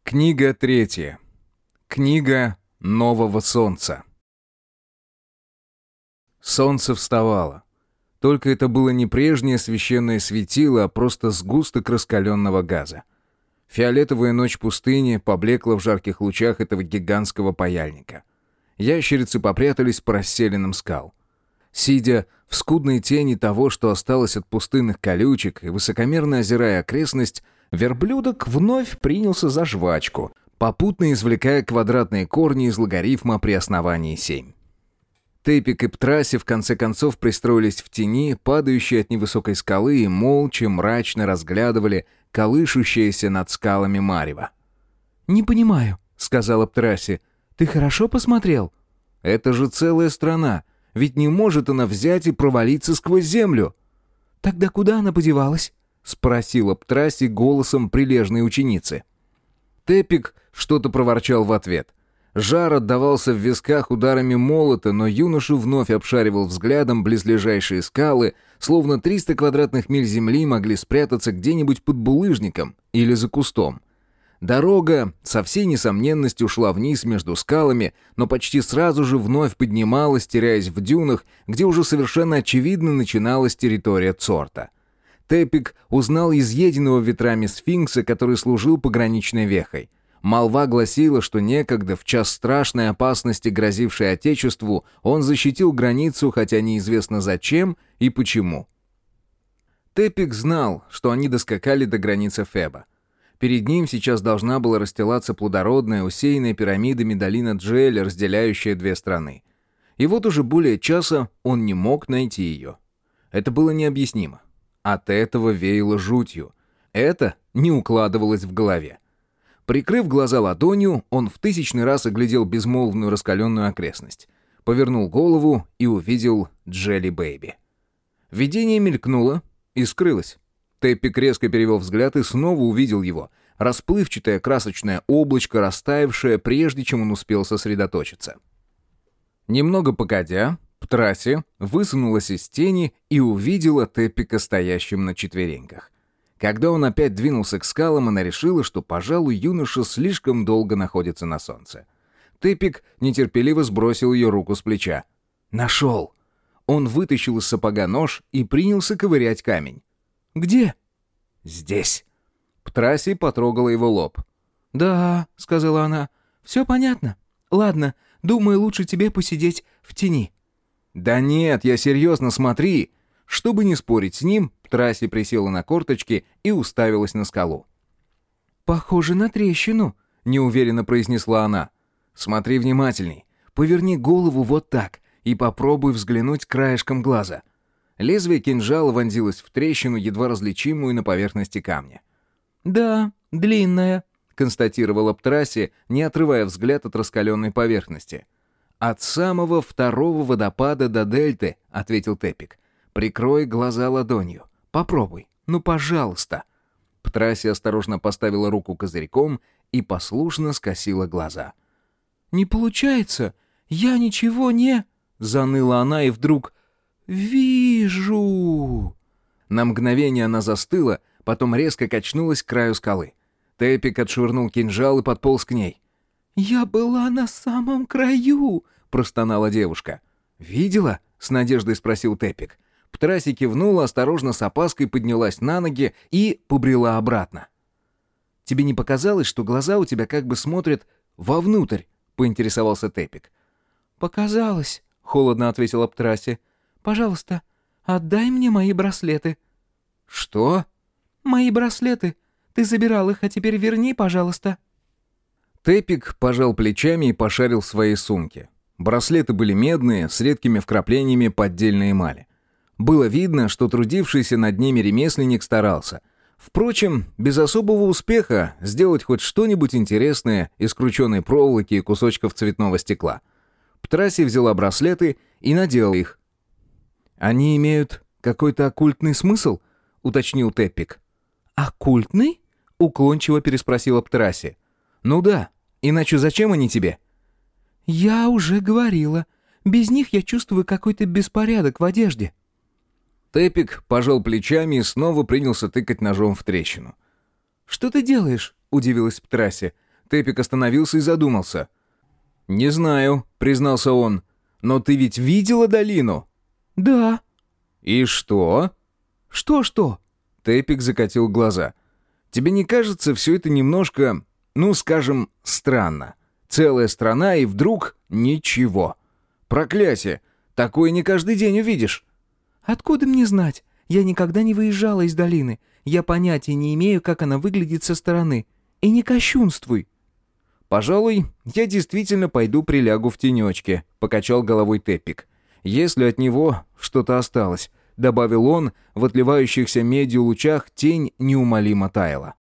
Книга 3. Книга нового солнца. Солнце вставало. Только это было не прежнее священное светило, а просто сгусток раскаленного газа. Фиолетовая ночь пустыни поблекла в жарких лучах этого гигантского паяльника. Ящерицы попрятались по расселенным скал. Сидя в скудной тени того, что осталось от пустынных колючек, и высокомерно озирая окрестность, верблюдок вновь принялся за жвачку, попутно извлекая квадратные корни из логарифма при основании 7. Тепик и Птраси в конце концов пристроились в тени, падающей от невысокой скалы, и молча, мрачно разглядывали колышущееся над скалами марево. «Не понимаю», — сказала Птраси. «Ты хорошо посмотрел?» «Это же целая страна, ведь не может она взять и провалиться сквозь землю». «Тогда куда она подевалась?» — спросила Птраси голосом прилежной ученицы. Тепик что-то проворчал в ответ. Жар отдавался в висках ударами молота, но юноша вновь обшаривал взглядом близлежащие скалы, словно 300 квадратных миль земли могли спрятаться где-нибудь под булыжником или за кустом. Дорога со всей несомненностью шла вниз между скалами, но почти сразу же вновь поднималась, теряясь в дюнах, где уже совершенно очевидно начиналась территория Цорта. Тепик узнал изъеденного ветрами сфинкса, который служил пограничной вехой. Молва гласила, что некогда, в час страшной опасности, грозившей Отечеству, он защитил границу, хотя неизвестно зачем и почему. Тепик знал, что они доскакали до границы Феба. Перед ним сейчас должна была расстилаться плодородная, усеянная пирамидами долина Джеэль, разделяющая две страны. И вот уже более часа он не мог найти ее. Это было необъяснимо. От этого веяло жутью. Это не укладывалось в голове. Прикрыв глаза ладонью, он в 1000-й раз оглядел безмолвную раскаленную окрестность. Повернул голову и увидел Джелли Бэйби. Видение мелькнуло и скрылось. Тепик резко перевел взгляд и снова увидел его. Расплывчатое красочное облачко, растаявшее, прежде чем он успел сосредоточиться. Немного погодя, Птраси высунулась из тени и увидела Тепика стоящим на четвереньках. Когда он опять двинулся к скалам, она решила, что, пожалуй, юноша слишком долго находится на солнце. Тепик нетерпеливо сбросил ее руку с плеча. «Нашел!» Он вытащил из сапога нож и принялся ковырять камень. «Где?» «Здесь». Птраси потрогала его лоб. «Да», — сказала она, — «все понятно. Ладно, думаю, лучше тебе посидеть в тени». «Да нет, я серьезно, смотри». Чтобы не спорить с ним, Птраси присела на корточки и уставилась на скалу. «Похоже на трещину», — неуверенно произнесла она. «Смотри внимательней. Поверни голову вот так и попробуй взглянуть краешком глаза». Лезвие кинжала вонзилось в трещину, едва различимую на поверхности камня. «Да, длинная», — констатировала Птраси, не отрывая взгляд от раскаленной поверхности. «От самого второго водопада до дельты», — ответил Тепик. «Прикрой глаза ладонью. Попробуй. Ну, пожалуйста». Птраси осторожно поставила руку козырьком и послушно скосила глаза. «Не получается. Я ничего не...» — заныла она и вдруг... «Вижу!» На мгновение она застыла, потом резко качнулась к краю скалы. Тепик отшвырнул кинжал и подполз к ней. «Я была на самом краю!» — простонала девушка. «Видела?» — с надеждой спросил Тепик. Птраси кивнула, осторожно с опаской поднялась на ноги и побрела обратно. «Тебе не показалось, что глаза у тебя как бы смотрят вовнутрь?» — поинтересовался Тепик. «Показалось», — холодно ответила Птраси. «Пожалуйста, отдай мне мои браслеты». «Что?» «Мои браслеты. Ты забирал их, а теперь верни, пожалуйста». Тепик пожал плечами и пошарил в своей сумке. Браслеты были медные, с редкими вкраплениями поддельной эмали. Было видно, что трудившийся над ними ремесленник старался. Впрочем, без особого успеха сделать хоть что-нибудь интересное из крученой проволоки и кусочков цветного стекла. Птраси взяла браслеты и надела их. «Они имеют какой-то оккультный смысл?» — уточнил Тепик. «Оккультный?» — уклончиво переспросила Птраси. «Ну да, иначе зачем они тебе?» «Я уже говорила. Без них я чувствую какой-то беспорядок в одежде». Тепик пожал плечами и снова принялся тыкать ножом в трещину. «Что ты делаешь?» — удивилась Птраси. Тепик остановился и задумался. «Не знаю», — признался он. «Но ты ведь видела долину?» «Да». «И что?» «Что-что?» Тепик закатил глаза. «Тебе не кажется все это немножко, ну, скажем, странно? Целая страна и вдруг ничего. Проклятие! Такое не каждый день увидишь». «Откуда мне знать? Я никогда не выезжала из долины. Я понятия не имею, как она выглядит со стороны. И не кощунствуй». «Пожалуй, я действительно пойду прилягу в тенечке», — покачал головой Тепик. «Если от него что-то осталось», — добавил он, в отливающихся медью лучах тень неумолимо таяла.